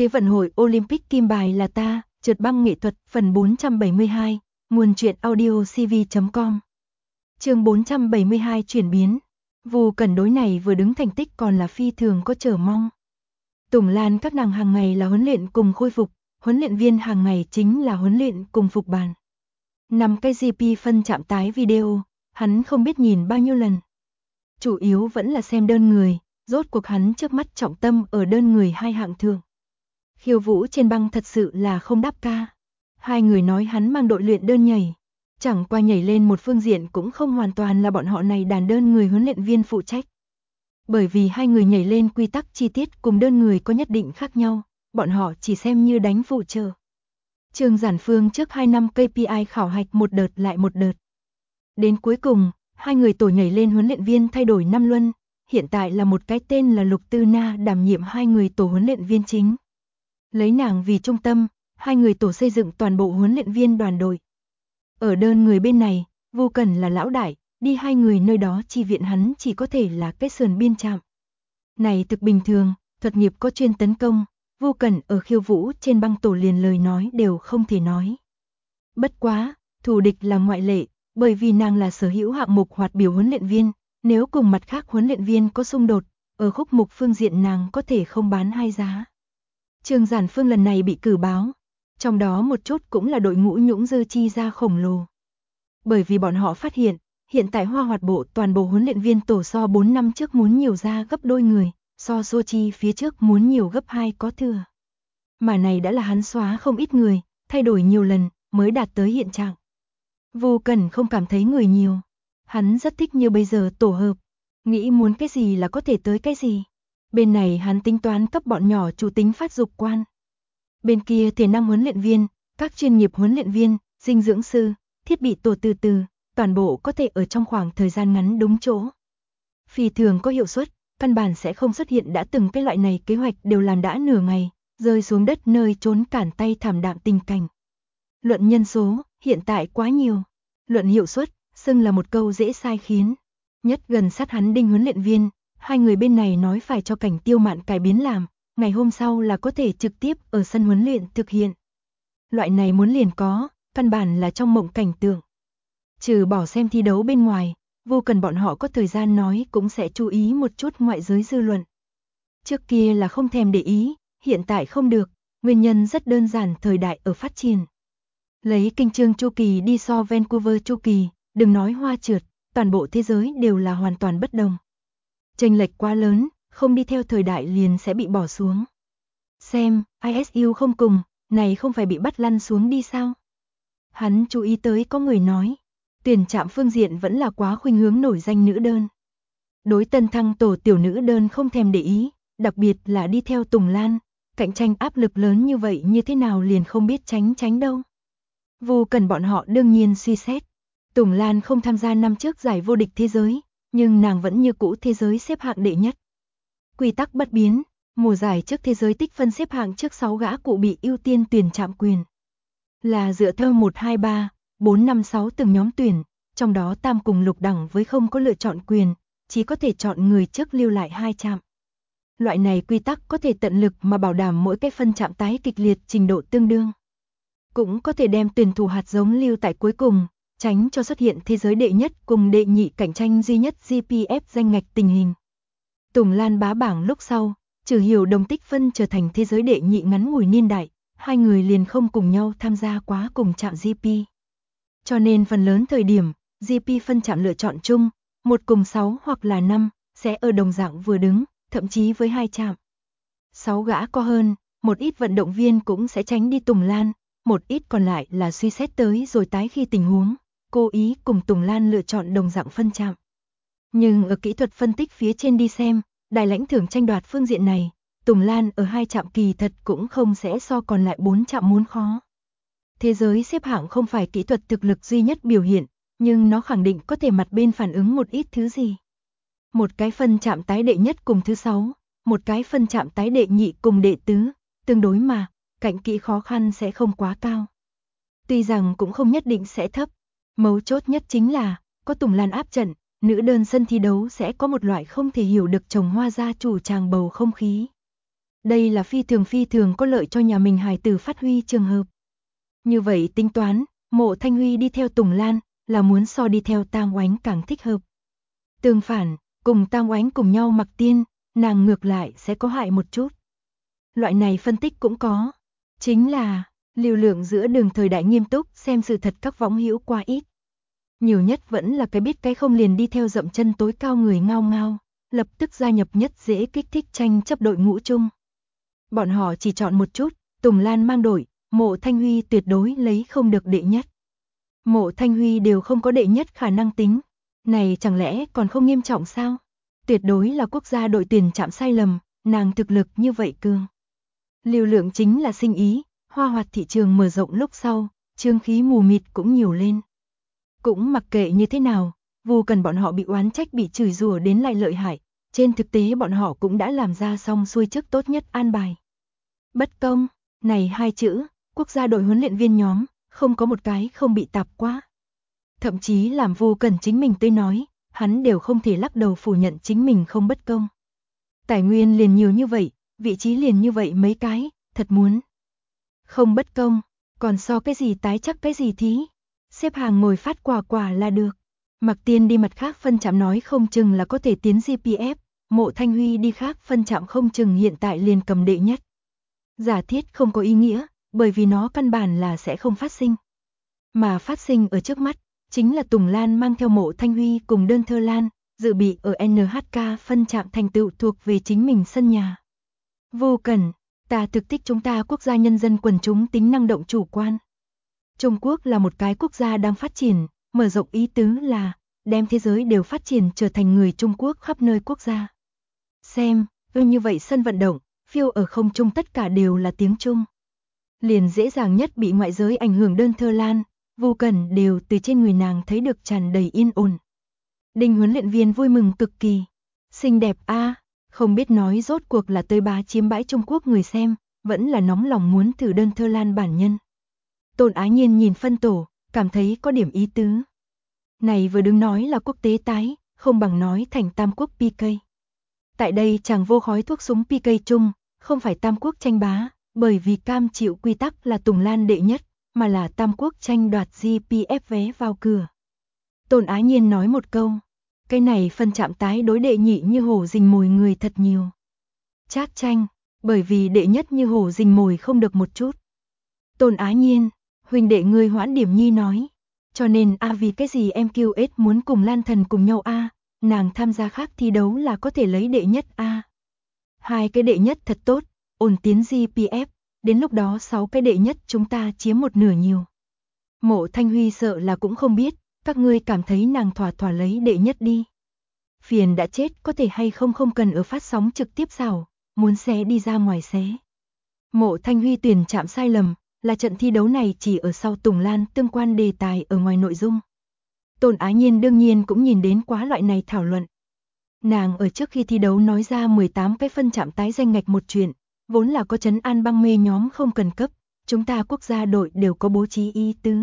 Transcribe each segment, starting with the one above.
Thế vận hội Olympic kim bài là ta, trượt băng nghệ thuật, phần 472, nguồn truyện audio cv.com. Chương 472 chuyển biến. Vu Cẩn đối này vừa đứng thành tích còn là phi thường có chờ mong. Tùng Lan các nàng hàng ngày là huấn luyện cùng khôi phục, huấn luyện viên hàng ngày chính là huấn luyện cùng phục bàn. 5 cái GP phân chạm tái video, hắn không biết nhìn bao nhiêu lần. Chủ yếu vẫn là xem đơn người, rốt cuộc hắn trước mắt trọng tâm ở đơn người 2 hạng thường. Khiêu vũ trên băng thật sự là không đáp ca. Hai người nói hắn mang đội luyện đơn nhảy. Chẳng qua nhảy lên một phương diện cũng không hoàn toàn là bọn họ này đàn đơn người huấn luyện viên phụ trách. Bởi vì hai người nhảy lên quy tắc chi tiết cùng đơn người có nhất định khác nhau, bọn họ chỉ xem như đánh phụ trợ. Trương Giản Phương trước 2 năm KPI khảo hạch một đợt lại một đợt. Đến cuối cùng, hai người tổ nhảy lên huấn luyện viên thay đổi 5 luân, hiện tại là một cái tên là Lục Tư Na đảm nhiệm hai người tổ huấn luyện viên chính. Lấy nàng vì trung tâm, hai người tổ xây dựng toàn bộ huấn luyện viên đoàn đội. Ở đơn người bên này, Vu Cẩn là lão đại, đi hai người nơi đó chi viện hắn chỉ có thể là cái sườn biên chạm. Này thực bình thường, thuật nghiệp có chuyên tấn công, Vu Cẩn ở khiêu vũ trên băng tổ liền lời nói đều không thể nói. Bất quá, thù địch là ngoại lệ, bởi vì nàng là sở hữu hạng mục hoạt biểu huấn luyện viên, nếu cùng mặt khác huấn luyện viên có xung đột, ở khúc mục phương diện nàng có thể không bán hai giá. Trương Giản Phương lần này bị cử báo, trong đó một chút cũng là đội ngũ Nhũng Dư chi ra khổng lồ. Bởi vì bọn họ phát hiện tại Hoa Hoạt Bộ toàn bộ huấn luyện viên tổ so 4 năm trước muốn nhiều ra gấp đôi người, so Sochi phía trước muốn nhiều gấp 2 có thừa. Mà này đã là hắn xóa không ít người, thay đổi nhiều lần mới đạt tới hiện trạng. Vu Cẩn không cảm thấy người nhiều, hắn rất thích như bây giờ tổ hợp, nghĩ muốn cái gì là có thể tới cái gì. Bên này hắn tính toán cấp bọn nhỏ chủ tính phát dục quan. Bên kia thể năng huấn luyện viên, các chuyên nghiệp huấn luyện viên, dinh dưỡng sư, thiết bị tổ từ, toàn bộ có thể ở trong khoảng thời gian ngắn đúng chỗ. Phi thường có hiệu suất, căn bản sẽ không xuất hiện đã từng cái loại này kế hoạch đều làm đã nửa ngày, rơi xuống đất nơi trốn cản tay thảm đạm tình cảnh. Luận nhân số, hiện tại quá nhiều. Luận hiệu suất, xưng là một câu dễ sai khiến. Nhất gần sát hắn Đinh huấn luyện viên, hai người bên này nói phải cho Cảnh Tiêu Mạn cải biến làm, ngày hôm sau là có thể trực tiếp ở sân huấn luyện thực hiện. Loại này muốn liền có, căn bản là trong mộng cảnh tượng. Trừ bỏ xem thi đấu bên ngoài, vô cần bọn họ có thời gian nói cũng sẽ chú ý một chút ngoại giới dư luận. Trước kia là không thèm để ý, hiện tại không được, nguyên nhân rất đơn giản, thời đại ở phát triển. Lấy kênh chương chu kỳ đi so Vancouver chu kỳ, đừng nói hoa trượt, toàn bộ thế giới đều là hoàn toàn bất đồng. Chênh lệch quá lớn, không đi theo thời đại liền sẽ bị bỏ xuống. Xem, ISU không cùng, này không phải bị bắt lăn xuống đi sao? Hắn chú ý tới có người nói, tuyển trạm phương diện vẫn là quá khuynh hướng nổi danh nữ đơn. Đối tân thăng tổ tiểu nữ đơn không thèm để ý, đặc biệt là đi theo Tùng Lan, cạnh tranh áp lực lớn như vậy như thế nào liền không biết tránh đâu. Vu Cẩn bọn họ đương nhiên suy xét, Tùng Lan không tham gia năm trước giải vô địch thế giới, nhưng nàng vẫn như cũ thế giới xếp hạng đệ nhất. Quy tắc bất biến, mùa giải trước thế giới tích phân xếp hạng trước 6 gã cụ bị ưu tiên tuyển trạm quyền. Là dựa theo 1, 2, 3, 4, 5, 6 từng nhóm tuyển, trong đó tam cùng lục đẳng với không có lựa chọn quyền, chỉ có thể chọn người trước lưu lại 2 trạm. Loại này quy tắc có thể tận lực mà bảo đảm mỗi cái phân trạm tái kịch liệt trình độ tương đương. Cũng có thể đem tuyển thủ hạt giống lưu tại cuối cùng, tránh cho xuất hiện thế giới đệ nhất cùng đệ nhị cạnh tranh duy nhất GPF danh ngạch tình hình. Tùng Lan bá bảng lúc sau, trừ hiểu đồng tích phân trở thành thế giới đệ nhị ngắn ngủi niên đại, hai người liền không cùng nhau tham gia quá cùng trạm GP. Cho nên phần lớn thời điểm, GP phân trạm lựa chọn chung, 1 cùng 6 hoặc là 5, sẽ ở đồng dạng vừa đứng, thậm chí với 2 trạm. 6 gã có hơn, một ít vận động viên cũng sẽ tránh đi Tùng Lan, một ít còn lại là suy xét tới rồi tái khi tình huống, cố ý cùng Tùng Lan lựa chọn đồng dạng phân trạm. Nhưng ở kỹ thuật phân tích phía trên đi xem, đại lãnh thưởng tranh đoạt phương diện này, Tùng Lan ở 2 trạm kỳ thật cũng không sẽ so còn lại 4 trạm muốn khó. Thế giới xếp hạng không phải kỹ thuật thực lực duy nhất biểu hiện, nhưng nó khẳng định có thể mặt bên phản ứng một ít thứ gì. Một cái phân trạm tái đệ nhất cùng thứ 6, một cái phân trạm tái đệ nhị cùng đệ tứ, tương đối mà, cạnh kỹ khó khăn sẽ không quá cao. Tuy rằng cũng không nhất định sẽ thấp, mấu chốt nhất chính là, có Tùng Lan áp trận, nữ đơn sân thi đấu sẽ có một loại không thể hiểu được trồng hoa gia chủ tràng bầu không khí. Đây là phi thường có lợi cho nhà mình hài tử phát huy trường hợp. Như vậy tính toán, Mộ Thanh Huy đi theo Tùng Lan, là muốn so đi theo Tam Oánh càng thích hợp. Tương phản, cùng Tam Oánh cùng nhau mặc tiên, nàng ngược lại sẽ có hại một chút. Loại này phân tích cũng có, chính là lưu lượng giữa đường thời đại nghiêm túc xem sự thật các võng hữu quá ít. Nhiều nhất vẫn là cái biết cái không liền đi theo dậm chân tối cao người ngao ngao, lập tức gia nhập nhất dễ kích thích tranh chấp đội ngũ chung. Bọn họ chỉ chọn một chút, Tùng Lan mang đội, Mộ Thanh Huy tuyệt đối lấy không được đệ nhất. Mộ Thanh Huy đều không có đệ nhất khả năng tính, này chẳng lẽ còn không nghiêm trọng sao? Tuyệt đối là quốc gia đội tuyển chạm sai lầm, nàng thực lực như vậy cường. Lưu lượng chính là sinh ý, hoa hoạt thị trường mở rộng lúc sau, chương khí mù mịt cũng nhiều lên. Cũng mặc kệ như thế nào, Vu Cần bọn họ bị oán trách bị chửi rủa đến lại lợi hại, trên thực tế bọn họ cũng đã làm ra xong xuôi trước tốt nhất an bài. Bất công, này hai chữ, quốc gia đội huấn luyện viên nhóm, không có một cái không bị tạp quá. Thậm chí làm Vu Cần chính mình tới nói, hắn đều không thể lắc đầu phủ nhận chính mình không bất công. Tài nguyên liền nhiều như vậy, vị trí liền như vậy mấy cái, thật muốn. Không bất công, còn so cái gì tái chắc cái gì thí. Xếp hàng ngồi phát quả là được. Mặc Tiên đi mặt khác phân trạm nói không chừng là có thể tiến GPF, Mộ Thanh Huy đi khác phân trạm không chừng hiện tại liền cầm đệ nhất. Giả thiết không có ý nghĩa, bởi vì nó căn bản là sẽ không phát sinh. Mà phát sinh ở trước mắt, chính là Tùng Lan mang theo Mộ Thanh Huy cùng Đơn Thơ Lan, dự bị ở NHK phân trạm thành tựu thuộc về chính mình sân nhà. Vô cần, ta thực tích chúng ta quốc gia nhân dân quần chúng tính năng động chủ quan. Trung Quốc là một cái quốc gia đang phát triển, mở rộng ý tứ là đem thế giới đều phát triển trở thành người Trung Quốc khắp nơi quốc gia. Xem, như vậy sân vận động, phiêu ở không trung tất cả đều là tiếng Trung. Liền dễ dàng nhất bị ngoại giới ảnh hưởng Đơn Thơ Lan, Vu Cần đều từ trên người nàng thấy được tràn đầy yên ổn. Đinh huấn luyện viên vui mừng cực kỳ. Xinh đẹp a, không biết nói rốt cuộc là tới bá chiếm bãi Trung Quốc người xem, vẫn là nóng lòng muốn thử Đơn Thơ Lan bản nhân. Tôn Ái Nhiên nhìn phân tổ, cảm thấy có điểm ý tứ. Này vừa đứng nói là quốc tế tái, không bằng nói thành tam quốc PK. Tại đây chàng vô khói thuốc súng PK chung, không phải tam quốc tranh bá, bởi vì cam chịu quy tắc là Tùng Lan đệ nhất, mà là tam quốc tranh đoạt GPF vé vào cửa. Tôn Ái Nhiên nói một câu, cái này phân trạm tái đối đệ nhị như hổ rình mồi người thật nhiều. Chát tranh, bởi vì đệ nhất như hổ rình mồi không được một chút. Tôn Ái Nhiên, huynh đệ người Hoãn Điểm Nhi nói, cho nên vì cái gì em QS muốn cùng Lan Thần cùng nhau nàng tham gia khác thi đấu là có thể lấy đệ nhất hai cái đệ nhất thật tốt, ổn tiến GPF, đến lúc đó 6 cái đệ nhất chúng ta chiếm một nửa nhiều. Mộ Thanh Huy sợ là cũng không biết, các ngươi cảm thấy nàng thỏa lấy đệ nhất đi. Phiền đã chết có thể hay không cần ở phát sóng trực tiếp sao, muốn xé đi ra ngoài xé. Mộ Thanh Huy tuyển chạm sai lầm, là trận thi đấu này chỉ ở sau Tùng Lan tương quan đề tài ở ngoài nội dung. Tôn Ái Nhiên đương nhiên cũng nhìn đến quá loại này thảo luận. Nàng ở trước khi thi đấu nói ra 18 cái phân trạm tái danh ngạch một chuyện, vốn là có trấn an băng mê nhóm không cần cấp, chúng ta quốc gia đội đều có bố trí ý tứ.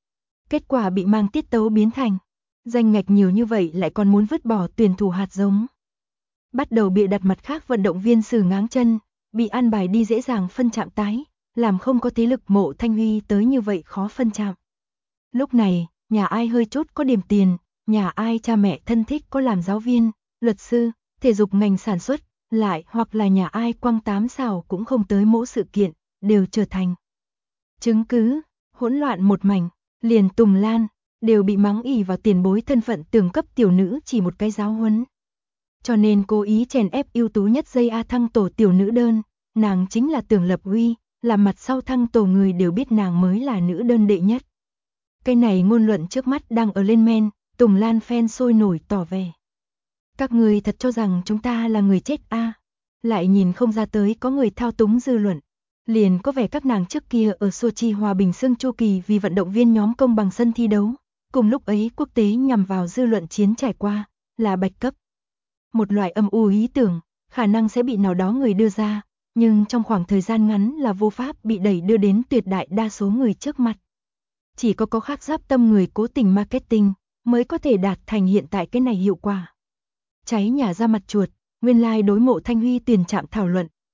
Kết quả bị mang tiết tấu biến thành, danh ngạch nhiều như vậy lại còn muốn vứt bỏ tuyển thủ hạt giống. Bắt đầu bịa đặt mặt khác vận động viên xử ngáng chân, bị an bài đi dễ dàng phân trạm tái, làm không có thế lực Mộ Thanh Huy tới như vậy khó phân trạm. Lúc này, nhà ai hơi chút có điểm tiền, nhà ai cha mẹ thân thích có làm giáo viên, luật sư, thể dục ngành sản xuất, lại hoặc là nhà ai quăng 8 xào cũng không tới mỗi sự kiện, đều trở thành chứng cứ, hỗn loạn một mảnh, liền Tùng Lan, đều bị mắng ỉ vào tiền bối thân phận tưởng cấp tiểu nữ chỉ một cái giáo huấn. Cho nên cố ý chèn ép ưu tú nhất dây thăng tổ tiểu nữ đơn, nàng chính là Tưởng Lập Uy, là mặt sau thăng tổ người đều biết nàng mới là nữ đơn đệ nhất. Cái này ngôn luận trước mắt đang ở lên men, Tùng Lan fan sôi nổi tỏ vẻ. Các người thật cho rằng chúng ta là người chết lại nhìn không ra tới có người thao túng dư luận. Liền có vẻ các nàng trước kia ở Sochi hòa bình xương chu kỳ vì vận động viên nhóm công bằng sân thi đấu, cùng lúc ấy quốc tế nhằm vào dư luận chiến trải qua, là bạch cấp. Một loại âm u ý tưởng, khả năng sẽ bị nào đó người đưa ra, nhưng trong khoảng thời gian ngắn là vô pháp bị đẩy đưa đến tuyệt đại đa số người trước mặt. Chỉ có khác giáp tâm người cố tình marketing, mới có thể đạt thành hiện tại cái này hiệu quả. Cháy nhà ra mặt chuột, nguyên lai đối Mộ Thanh Huy tuyển trạm thảo luận,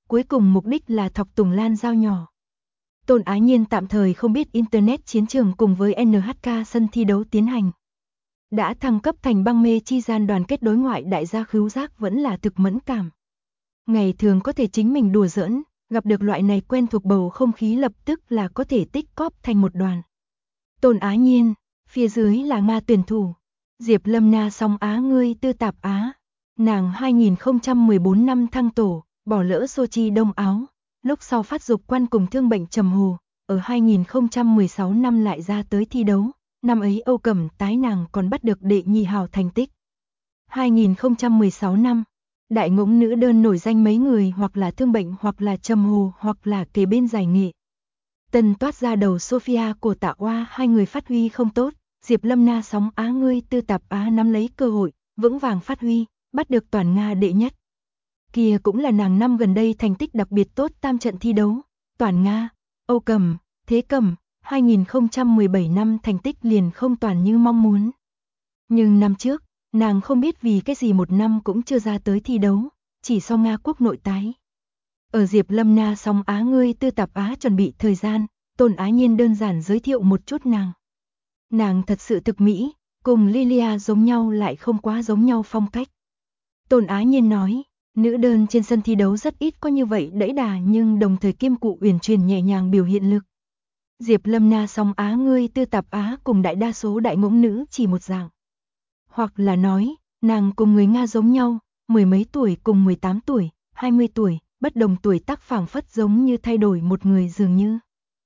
cuối cùng mục đích là thọc Tùng Lan dao nhỏ. Tôn Ái Nhiên tạm thời không biết Internet chiến trường cùng với NHK sân thi đấu tiến hành. Đã thăng cấp thành băng mê chi gian đoàn kết đối ngoại, đại gia khứu giác vẫn là thực mẫn cảm. Ngày thường có thể chính mình đùa giỡn, gặp được loại này quen thuộc bầu không khí lập tức là có thể tích cóp thành một đoàn. Tôn Ái Nhiên, phía dưới là ma tuyển thủ. Diệp Lâm Na song Á ngươi tư tạp Á. Nàng 2014 năm thăng tổ, bỏ lỡ Sochi Đông Áo. Lúc sau phát dục quan cùng thương bệnh trầm hồ, ở 2016 năm lại ra tới thi đấu. Năm ấy Âu Cẩm tái nàng còn bắt được đệ nhì hào thành tích. 2016 năm, đại ngỗng nữ đơn nổi danh mấy người hoặc là thương bệnh hoặc là trầm hồ hoặc là kề bên giải nghệ. Tân toát ra đầu Sophia của Tạ Oa, hai người phát huy không tốt, Diệp Lâm Na sóng Á ngươi tư tạp Á nắm lấy cơ hội, vững vàng phát huy, bắt được toàn Nga đệ nhất. Kia cũng là nàng năm gần đây thành tích đặc biệt tốt tam trận thi đấu, toàn Nga, Âu Cẩm, Thế Cẩm, 2017 năm thành tích liền không toàn như mong muốn. Nhưng năm trước, nàng không biết vì cái gì một năm cũng chưa ra tới thi đấu, chỉ so Nga quốc nội tái. Ở Diệp Lâm Na song Á ngươi tư tạp Á chuẩn bị thời gian, Tôn Ái Nhiên đơn giản giới thiệu một chút nàng. Nàng thật sự thực mỹ, cùng Lilia giống nhau lại không quá giống nhau phong cách. Tôn Ái Nhiên nói, nữ đơn trên sân thi đấu rất ít có như vậy đẫy đà nhưng đồng thời kiêm cụ uyển chuyển nhẹ nhàng biểu hiện lực. Diệp Lâm Na song Á ngươi tư tạp Á cùng đại đa số đại ngỗng nữ chỉ một dạng. Hoặc là nói, nàng cùng người Nga giống nhau, mười mấy tuổi cùng 18 tuổi, 20 tuổi, bất đồng tuổi tác phảng phất giống như thay đổi một người dường như.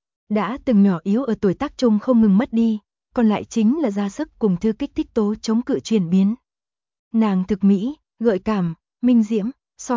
Đã từng nhỏ yếu ở tuổi tác trung không ngừng mất đi, còn lại chính là ra sức cùng thư kích thích tố chống cự chuyển biến. Nàng thực mỹ, gợi cảm, minh diễm, so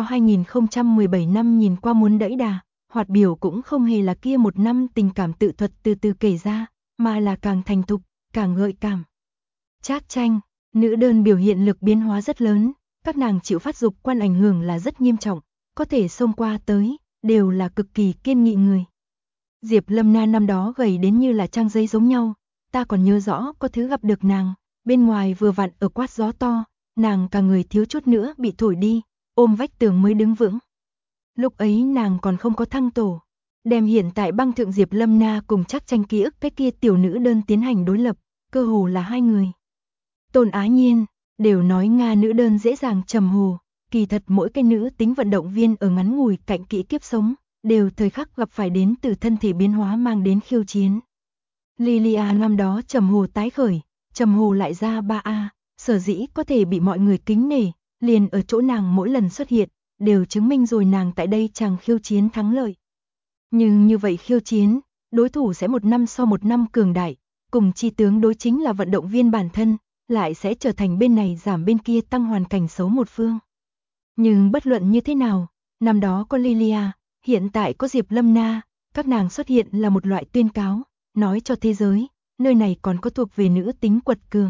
2017 năm nhìn qua muốn đẫy đà, hoạt biểu cũng không hề là kia một năm tình cảm tự thuật từ từ kể ra, mà là càng thành thục, càng gợi cảm. Trác Tranh, nữ đơn biểu hiện lực biến hóa rất lớn, các nàng chịu phát dục quan ảnh hưởng là rất nghiêm trọng, có thể xông qua tới, đều là cực kỳ kiên nghị người. Diệp Lâm Na năm đó gầy đến như là trang giấy giống nhau, ta còn nhớ rõ có thứ gặp được nàng, bên ngoài vừa vặn ở quát gió to, nàng cả người thiếu chút nữa bị thổi đi, ôm vách tường mới đứng vững. Lúc ấy nàng còn không có thăng tổ, đem hiện tại băng thượng Diệp Lâm Na cùng Trác Tranh ký ức cái kia tiểu nữ đơn tiến hành đối lập, cơ hồ là hai người. Tôn Ái Nhiên, đều nói Nga nữ đơn dễ dàng trầm hồ, kỳ thật mỗi cái nữ tính vận động viên ở ngắn ngủi cạnh kỹ kiếp sống, đều thời khắc gặp phải đến từ thân thể biến hóa mang đến khiêu chiến. Lilia năm đó trầm hồ tái khởi, trầm hồ lại ra 3A, sở dĩ có thể bị mọi người kính nể, liền ở chỗ nàng mỗi lần xuất hiện, đều chứng minh rồi nàng tại đây chàng khiêu chiến thắng lợi. Nhưng như vậy khiêu chiến, đối thủ sẽ một năm so một năm cường đại, cùng chi tướng đối chính là vận động viên bản thân, lại sẽ trở thành bên này giảm bên kia tăng hoàn cảnh xấu một phương. Nhưng bất luận như thế nào, năm đó có Lilia, hiện tại có Diệp Lâm Na, các nàng xuất hiện là một loại tuyên cáo, nói cho thế giới, nơi này còn có thuộc về nữ tính quật cường.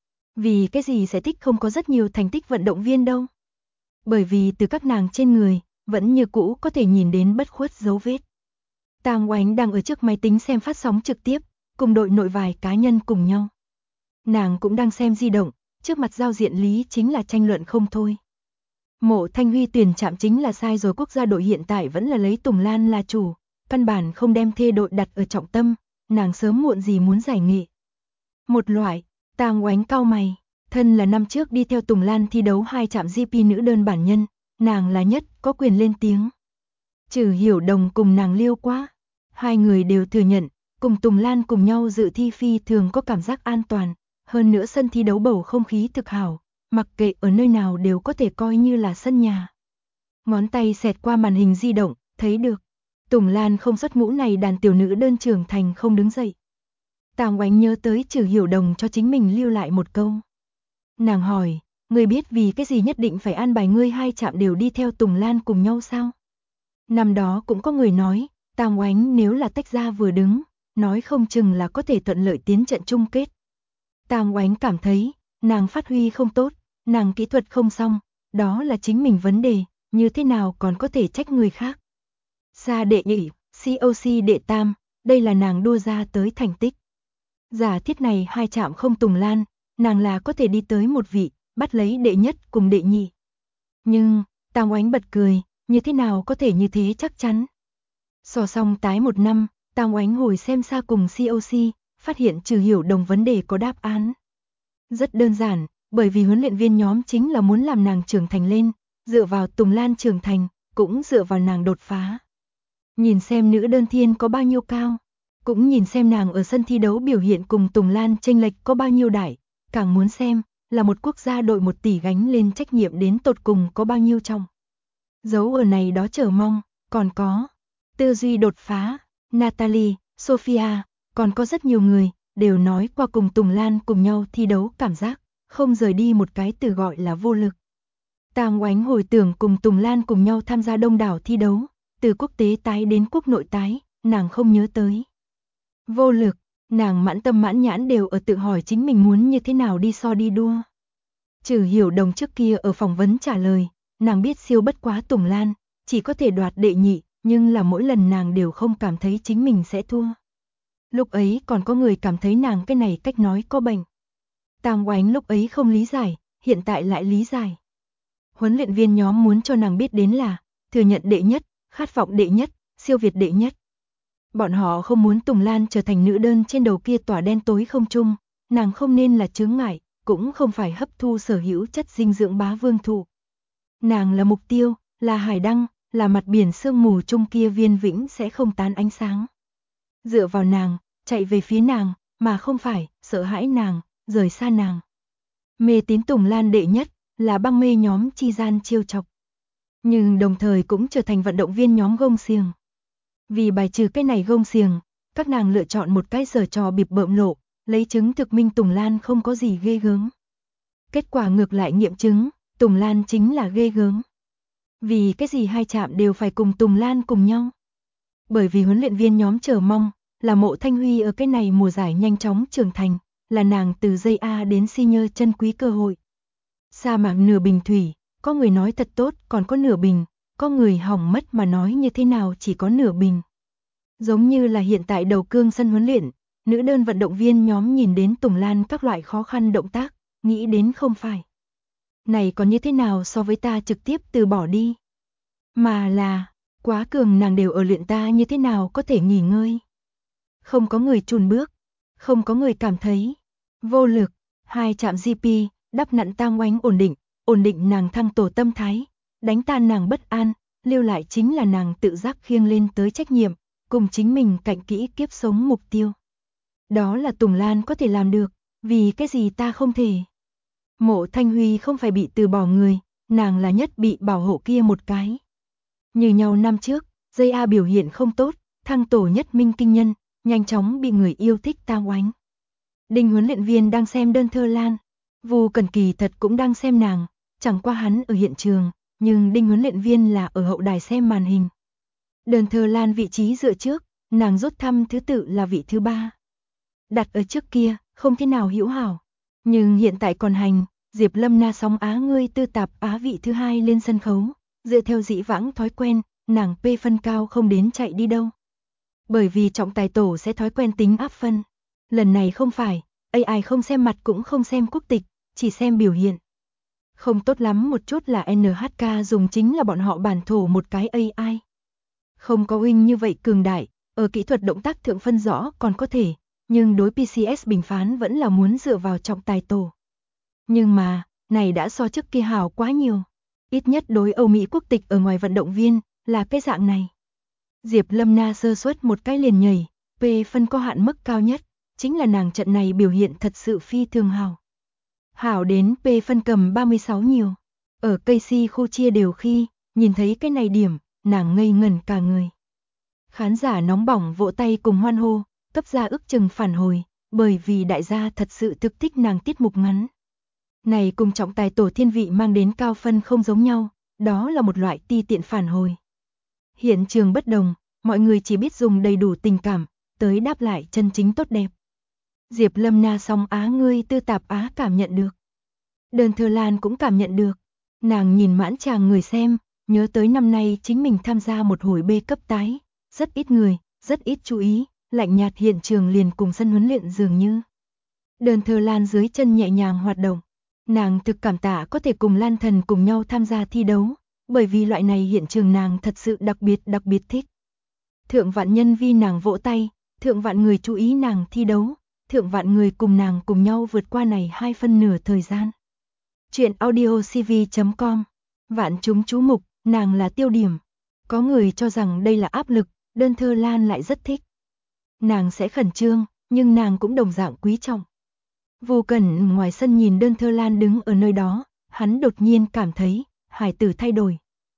Vì cái gì sẽ thích không có rất nhiều thành tích vận động viên đâu? Bởi vì từ các nàng trên người, vẫn như cũ có thể nhìn đến bất khuất dấu vết. Tang Oánh đang ở trước máy tính xem phát sóng trực tiếp, cùng đội nội vài cá nhân cùng nhau. Nàng cũng đang xem di động, trước mặt giao diện lý chính là tranh luận không thôi. Mộ Thanh Huy tuyển chạm chính là sai rồi, quốc gia đội hiện tại vẫn là lấy Tùng Lan là chủ, căn bản không đem thê đội đặt ở trọng tâm, nàng sớm muộn gì muốn giải nghệ. Một loại, Tang Oánh cau mày, thân là năm trước đi theo Tùng Lan thi đấu 2 chạm GP nữ đơn bản nhân, nàng là nhất có quyền lên tiếng. Trừ Hiểu Đồng cùng nàng liêu quá, hai người đều thừa nhận, cùng Tùng Lan cùng nhau dự thi phi thường có cảm giác an toàn, hơn nữa sân thi đấu bầu không khí thực hảo, mặc kệ ở nơi nào đều có thể coi như là sân nhà. Ngón tay xẹt qua màn hình di động, thấy được, Tùng Lan không xuất ngũ này đàn tiểu nữ đơn trưởng thành không đứng dậy. Tang Oánh nhớ tới Trừ Hiểu Đồng cho chính mình lưu lại một câu. Nàng hỏi, ngươi biết vì cái gì nhất định phải an bài ngươi 2 chạm đều đi theo Tùng Lan cùng nhau sao? Năm đó cũng có người nói, Tang Oánh nếu là tách ra vừa đứng, nói không chừng là có thể thuận lợi tiến trận chung kết. Tang Oánh cảm thấy, nàng phát huy không tốt, nàng kỹ thuật không xong, đó là chính mình vấn đề, như thế nào còn có thể trách người khác. Xa đệ nhị, COC đệ tam, đây là nàng đua ra tới thành tích. Giả thiết này 2 chạm không Tùng Lan, nàng là có thể đi tới một vị, bắt lấy đệ nhất cùng đệ nhị. Nhưng, Tang Oánh bật cười, như thế nào có thể như thế chắc chắn. So xong tái một năm, Tang Oánh hồi xem xa cùng COC, phát hiện Trừ Hiểu Đồng vấn đề có đáp án. Rất đơn giản, bởi vì huấn luyện viên nhóm chính là muốn làm nàng trưởng thành lên, dựa vào Tùng Lan trưởng thành, cũng dựa vào nàng đột phá. Nhìn xem nữ đơn thiên có bao nhiêu cao, cũng nhìn xem nàng ở sân thi đấu biểu hiện cùng Tùng Lan chênh lệch có bao nhiêu đại, càng muốn xem là một quốc gia đội 1 tỷ gánh lên trách nhiệm đến tột cùng có bao nhiêu trong. Dấu ở này đó chờ mong, còn có tư duy đột phá, Natalie, Sophia, còn có rất nhiều người đều nói qua cùng Tùng Lan cùng nhau thi đấu cảm giác, không rời đi một cái từ gọi là vô lực. Tang Oánh hồi tưởng cùng Tùng Lan cùng nhau tham gia đông đảo thi đấu, từ quốc tế tái đến quốc nội tái, nàng không nhớ tới. Vô lực, nàng mãn tâm mãn nhãn đều ở tự hỏi chính mình muốn như thế nào đi so đi đua. Trừ Hiểu Đồng trước kia ở phỏng vấn trả lời, nàng biết siêu bất quá Tùng Lan, chỉ có thể đoạt đệ nhị, nhưng là mỗi lần nàng đều không cảm thấy chính mình sẽ thua. Lúc ấy còn có người cảm thấy nàng cái này cách nói có bệnh. Tang Oánh lúc ấy không lý giải, hiện tại lại lý giải. Huấn luyện viên nhóm muốn cho nàng biết đến là thừa nhận đệ nhất, khát vọng đệ nhất, siêu việt đệ nhất. Bọn họ không muốn Tùng Lan trở thành nữ đơn trên đầu kia tỏa đen tối không trung, nàng không nên là chướng ngại, cũng không phải hấp thu sở hữu chất dinh dưỡng bá vương thụ. Nàng là mục tiêu, là hải đăng, là mặt biển sương mù chung kia viên vĩnh sẽ không tán ánh sáng. Dựa vào nàng, chạy về phía nàng, mà không phải sợ hãi nàng, rời xa nàng. Mê tín Tùng Lan đệ nhất là băng mê nhóm chi gian chiêu chọc, nhưng đồng thời cũng trở thành vận động viên nhóm gông xiềng. Vì bài trừ cái này gông xiềng, các nàng lựa chọn một cái giở trò bịp bợm lộ, lấy chứng thực minh Tùng Lan không có gì ghê gớm. Kết quả ngược lại nghiệm chứng, Tùng Lan chính là ghê gớm. Vì cái gì hai chạm đều phải cùng Tùng Lan cùng nhau? Bởi vì huấn luyện viên nhóm chờ mong là Mộ Thanh Huy ở cái này mùa giải nhanh chóng trưởng thành, là nàng từ dây A đến senior chân quý cơ hội. Sa mạc nửa bình thủy, có người nói thật tốt còn có nửa bình, có người hỏng mất mà nói như thế nào chỉ có nửa bình. Giống như là hiện tại đầu cương sân huấn luyện, nữ đơn vận động viên nhóm nhìn đến Tùng Lan các loại khó khăn động tác, nghĩ đến không phải. Này còn như thế nào so với ta trực tiếp từ bỏ đi. Mà là, quá cường nàng đều ở luyện ta như thế nào có thể nghỉ ngơi. Không có người chùn bước, không có người cảm thấy vô lực, hai chạm GP, đắp nặn Tang Oánh ổn định nàng thăng tổ tâm thái, đánh tan nàng bất an, lưu lại chính là nàng tự giác khiêng lên tới trách nhiệm, cùng chính mình cạnh kỹ kiếp sống mục tiêu. Đó là Tùng Lan có thể làm được, vì cái gì ta không thể. Mộ Thanh Huy không phải bị từ bỏ người, nàng là nhất bị bảo hộ kia một cái. Như nhau năm trước, dây A biểu hiện không tốt, thăng tổ nhất minh kinh nhân, nhanh chóng bị người yêu thích Tang Oánh. Đinh huấn luyện viên đang xem đơn thơ Lan, Vu Cẩn Kỳ thật cũng đang xem nàng, chẳng qua hắn ở hiện trường, nhưng Đinh huấn luyện viên là ở hậu đài xem màn hình. Đơn thơ Lan vị trí dựa trước, nàng rút thăm thứ tự là vị thứ 3. Đặt ở trước kia, không thế nào hữu hảo. Nhưng hiện tại còn hành, Diệp Lâm Na sóng Á ngươi tư tạp Á vị thứ 2 lên sân khấu, dựa theo dĩ vãng thói quen, nàng P phân cao không đến chạy đi đâu. Bởi vì trọng tài tổ sẽ thói quen tính áp phân. Lần này không phải, AI không xem mặt cũng không xem quốc tịch, chỉ xem biểu hiện. Không tốt lắm một chút là NHK dùng chính là bọn họ bản thổ một cái AI. Không có Wing như vậy cường đại, ở kỹ thuật động tác thượng phân rõ còn có thể, nhưng đối PCS bình phán vẫn là muốn dựa vào trọng tài tổ. Nhưng mà, này đã so trước kia hảo quá nhiều. Ít nhất đối Âu Mỹ quốc tịch ở ngoài vận động viên, là cái dạng này. Diệp Lâm Na sơ suất một cái liền nhảy, P phân có hạn mức cao nhất, chính là nàng trận này biểu hiện thật sự phi thường hảo. Hảo đến P phân cầm 36 nhiều. Ở Casey khu chia đều khi, nhìn thấy cái này điểm, nàng ngây ngẩn cả người. Khán giả nóng bỏng vỗ tay cùng hoan hô, cấp ra ước chừng phản hồi, bởi vì đại gia thật sự thực thích nàng tiết mục ngắn. Này cùng trọng tài tổ thiên vị mang đến cao phân không giống nhau, đó là một loại ti tiện phản hồi. Hiện trường bất đồng, mọi người chỉ biết dùng đầy đủ tình cảm, tới đáp lại chân chính tốt đẹp. Diệp Lâm Na song Á ngươi tư tạp Á cảm nhận được. Đơn Thơ Lan cũng cảm nhận được. Nàng nhìn mãn tràng người xem, nhớ tới năm nay chính mình tham gia một hồi B cấp tái, rất ít người, rất ít chú ý, lạnh nhạt hiện trường liền cùng sân huấn luyện dường như. Đơn Thơ Lan dưới chân nhẹ nhàng hoạt động, nàng thực cảm tạ có thể cùng Lan Thần cùng nhau tham gia thi đấu, bởi vì loại này hiện trường nàng thật sự đặc biệt thích. Thượng vạn nhân vì nàng vỗ tay, thượng vạn người chú ý nàng thi đấu, thượng vạn người cùng nàng cùng nhau vượt qua này 2/2 thời gian. Chuyện audio cv.com. Vạn chúng chú mục, nàng là tiêu điểm. Có người cho rằng đây là áp lực, Đơn Thơ Lan lại rất thích. Nàng sẽ khẩn trương, nhưng nàng cũng đồng dạng quý trọng. Vô Cẩn ngoài sân nhìn Đơn Thơ Lan đứng ở nơi đó, hắn đột nhiên cảm thấy, hải tử thay đổi.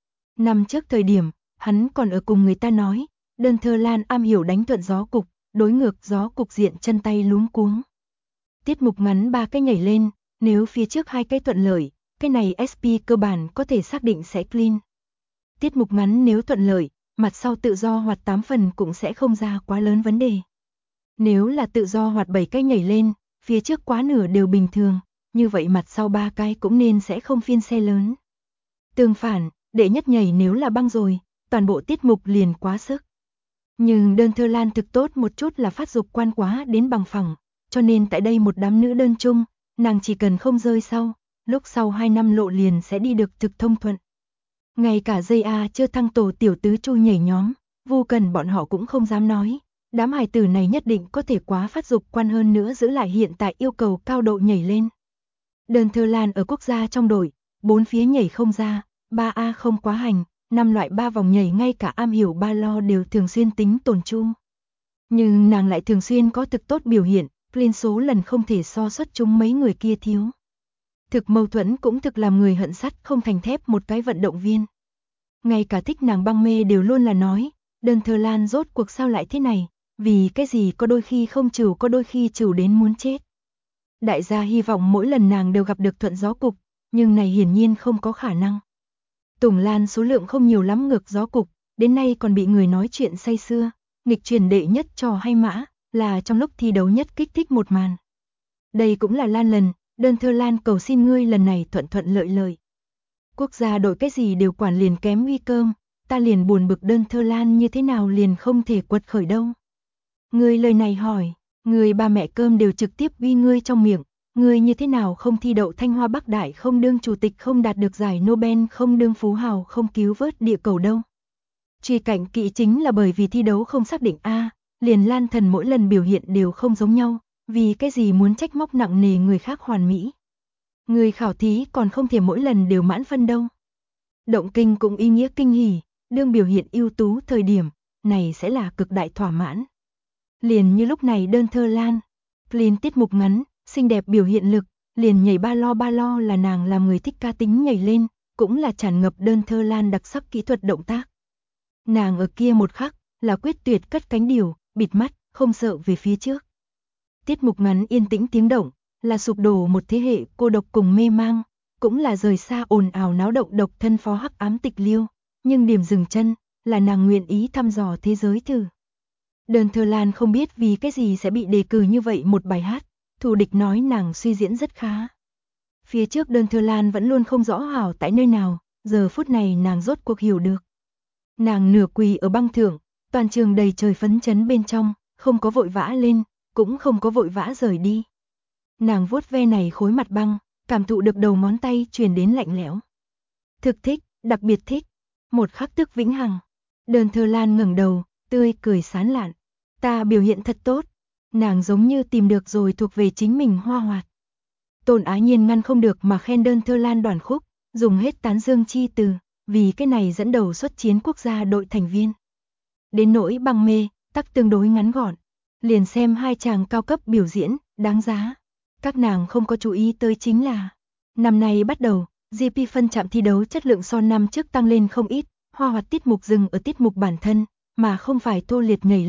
Năm trước thời điểm, hắn còn ở cùng người ta nói, Đơn Thơ Lan am hiểu đánh thuận gió cục, đối ngược gió cục diện chân tay luống cuống. Tiết mục ngắn 3 cái nhảy lên, nếu phía trước 2 cái thuận lợi, cái này SP cơ bản có thể xác định sẽ clean. Tiết mục ngắn nếu thuận lợi, mặt sau tự do hoạt 8 phần cũng sẽ không ra quá lớn vấn đề. Nếu là tự do hoạt 7 cái nhảy lên, phía trước quá nửa đều bình thường, như vậy mặt sau 3 cái cũng nên sẽ không phiên xe lớn. Tương phản, đệ nhất nhảy nếu là băng rồi, toàn bộ tiết mục liền quá sức. Nhưng Đơn Thơ Lan thực tốt một chút là phát dục quan quá đến bằng phẳng, cho nên tại đây một đám nữ đơn chung, nàng chỉ cần không rơi sau, lúc sau 2 năm lộ liền sẽ đi được thực thông thuận. Ngay cả dây A chưa thăng tổ tiểu tứ chui nhảy nhóm, Vu Cần bọn họ cũng không dám nói, đám hài tử này nhất định có thể quá phát dục quan hơn nữa giữ lại hiện tại yêu cầu cao độ nhảy lên. Đơn Thơ Lan ở quốc gia trong đội, 4 phía nhảy không ra, 3A không quá hành, 5 loại 3 vòng nhảy ngay cả am hiểu ba lo đều thường xuyên tính tổn chung. Nhưng nàng lại thường xuyên có thực tốt biểu hiện, clean số lần không thể so xuất chúng mấy người kia thiếu. Thực mâu thuẫn cũng thực làm người hận sắt không thành thép một cái vận động viên. Ngay cả thích nàng băng mê đều luôn là nói, Đơn Thơ Lan rốt cuộc sao lại thế này, vì cái gì có đôi khi không chịu có đôi khi chịu đến muốn chết. Đại gia hy vọng mỗi lần nàng đều gặp được thuận gió cục, nhưng này hiển nhiên không có khả năng. Tùng Lan số lượng không nhiều lắm ngược gió cục, đến nay còn bị người nói chuyện say sưa, nghịch truyền đệ nhất trò hay mã, là trong lúc thi đấu nhất kích thích một màn. Đây cũng là Lan lần, Đơn Thơ Lan cầu xin ngươi lần này thuận thuận lợi lợi. Quốc gia đội cái gì đều quản liền kém uy cơm, ta liền buồn bực Đơn Thơ Lan như thế nào liền không thể quật khởi đâu. Ngươi lời này hỏi, người ba mẹ cơm đều trực tiếp uy ngươi trong miệng, ngươi như thế nào không thi đậu Thanh Hoa Bắc Đại không đương chủ tịch không đạt được giải Nobel không đương phú hào không cứu vớt địa cầu đâu. Truy cảnh kỵ chính là bởi vì thi đấu không xác định A, liền Lan Thần mỗi lần biểu hiện đều không giống nhau, vì cái gì muốn trách móc nặng nề người khác hoàn mỹ. Người khảo thí còn không thể mỗi lần đều mãn phân đâu. Động kinh cũng ý nghĩa kinh hỉ, đương biểu hiện ưu tú thời điểm, này sẽ là cực đại thỏa mãn. Liền như lúc này Đơn Thơ Lan, clean tiết mục ngắn, xinh đẹp biểu hiện lực, liền nhảy ba lo là nàng làm người thích ca tính nhảy lên, cũng là tràn ngập Đơn Thơ Lan đặc sắc kỹ thuật động tác. Nàng ở kia một khắc, là quyết tuyệt cất cánh điều, bịt mắt, không sợ về phía trước. Tiết mục ngắn yên tĩnh tiếng động, là sụp đổ một thế hệ cô độc cùng mê mang, cũng là rời xa ồn ào náo động độc thân phó hắc ám tịch liêu, nhưng điểm dừng chân, là nàng nguyện ý thăm dò thế giới thử. Đơn Thơ Lan không biết vì cái gì sẽ bị đề cử như vậy một bài hát, thù địch nói nàng suy diễn rất khá. Phía trước Đơn Thơ Lan vẫn luôn không rõ hảo tại nơi nào, giờ phút này nàng rốt cuộc hiểu được. Nàng nửa quỳ ở băng thượng, toàn trường đầy trời phấn chấn bên trong, không có vội vã lên, cũng không có vội vã rời đi. Nàng vuốt ve này khối mặt băng, cảm thụ được đầu ngón tay truyền đến lạnh lẽo. Thực thích, đặc biệt thích, một khắc tức vĩnh hằng. Đơn Thơ Lan ngẩng đầu, tươi cười sán lạn. Ta biểu hiện thật tốt. Nàng giống như tìm được rồi thuộc về chính mình hoa hoạt. Tôn Á Nhiên ngăn không được mà khen Đơn Thơ Lan đoàn khúc, dùng hết tán dương chi từ, vì cái này dẫn đầu xuất chiến quốc gia đội thành viên. Đến nỗi băng mê, tắc tương đối ngắn gọn. Liền xem 2 chàng cao cấp biểu diễn, đáng giá. Các nàng không có chú ý tới chính là, năm nay bắt đầu, GP phân chạm thi đấu chất lượng so năm trước tăng lên không ít, hoa hoạt tiết mục dừng ở tiết mục bản thân, mà không phải thô liệt nhảy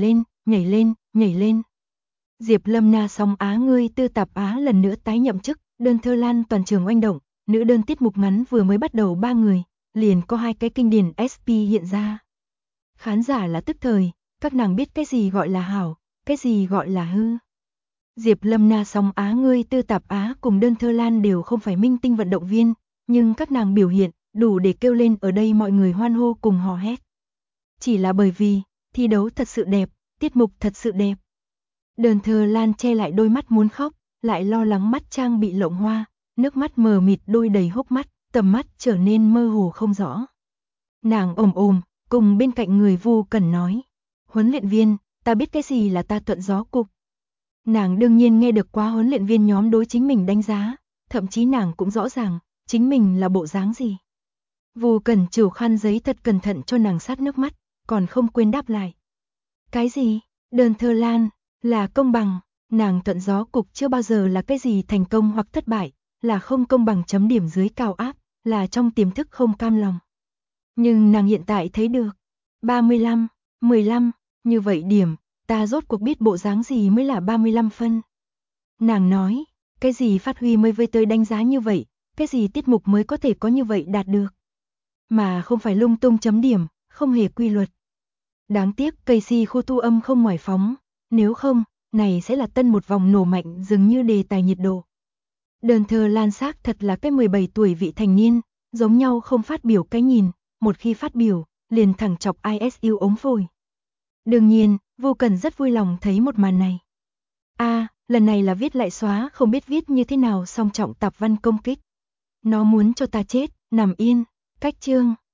lên. Diệp Lâm Na song Á ngươi Tư Tạp Á lần nữa tái nhậm chức, Đơn Thơ Lan toàn trường oanh động, nữ đơn tiết mục ngắn vừa mới bắt đầu 3 người, liền có 2 cái kinh điển SP hiện ra. Khán giả là tức thời, các nàng biết cái gì gọi là hảo, cái gì gọi là hư. Diệp Lâm Na song Á ngươi Tư Tạp Á cùng Đơn Thơ Lan đều không phải minh tinh vận động viên, nhưng các nàng biểu hiện đủ để kêu lên ở đây mọi người hoan hô cùng hò hét. Chỉ là bởi vì, thi đấu thật sự đẹp, tiết mục thật sự đẹp. Đơn Thơ Lan che lại đôi mắt muốn khóc, lại lo lắng mắt trang bị lộng hoa, nước mắt mờ mịt đôi đầy hốc mắt, tầm mắt trở nên mơ hồ không rõ. Nàng ồm, cùng bên cạnh người Vu Cẩn nói. Huấn luyện viên, ta biết cái gì là ta thuận gió cục. Nàng đương nhiên nghe được qua huấn luyện viên nhóm đối chính mình đánh giá, thậm chí nàng cũng rõ ràng, chính mình là bộ dáng gì. Vu Cẩn chịu khăn giấy thật cẩn thận cho nàng sát nước mắt, còn không quên đáp lại. Cái gì? Đơn Thơ Lan, là công bằng, nàng thuận gió cục chưa bao giờ là cái gì thành công hoặc thất bại, là không công bằng chấm điểm dưới cao áp, là trong tiềm thức không cam lòng. Nhưng nàng hiện tại thấy được, 35, 15, như vậy điểm, ta rốt cuộc biết bộ dáng gì mới là 35 phân. Nàng nói, cái gì phát huy mới với tới đánh giá như vậy, cái gì tiết mục mới có thể có như vậy đạt được. Mà không phải lung tung chấm điểm, không hề quy luật. Đáng tiếc Casey khu thu âm không ngoài phóng, nếu không, này sẽ là tân một vòng nổ mạnh dường như đề tài nhiệt độ. Đơn Thơ Lan xác thật là cái 17 tuổi vị thành niên, giống nhau không phát biểu cái nhìn, một khi phát biểu, liền thẳng chọc ISU ống phổi. Đương nhiên, Vô Cần rất vui lòng thấy một màn này. Lần này là viết lại xóa không biết viết như thế nào song trọng tạp văn công kích. Nó muốn cho ta chết, nằm yên, cách chương.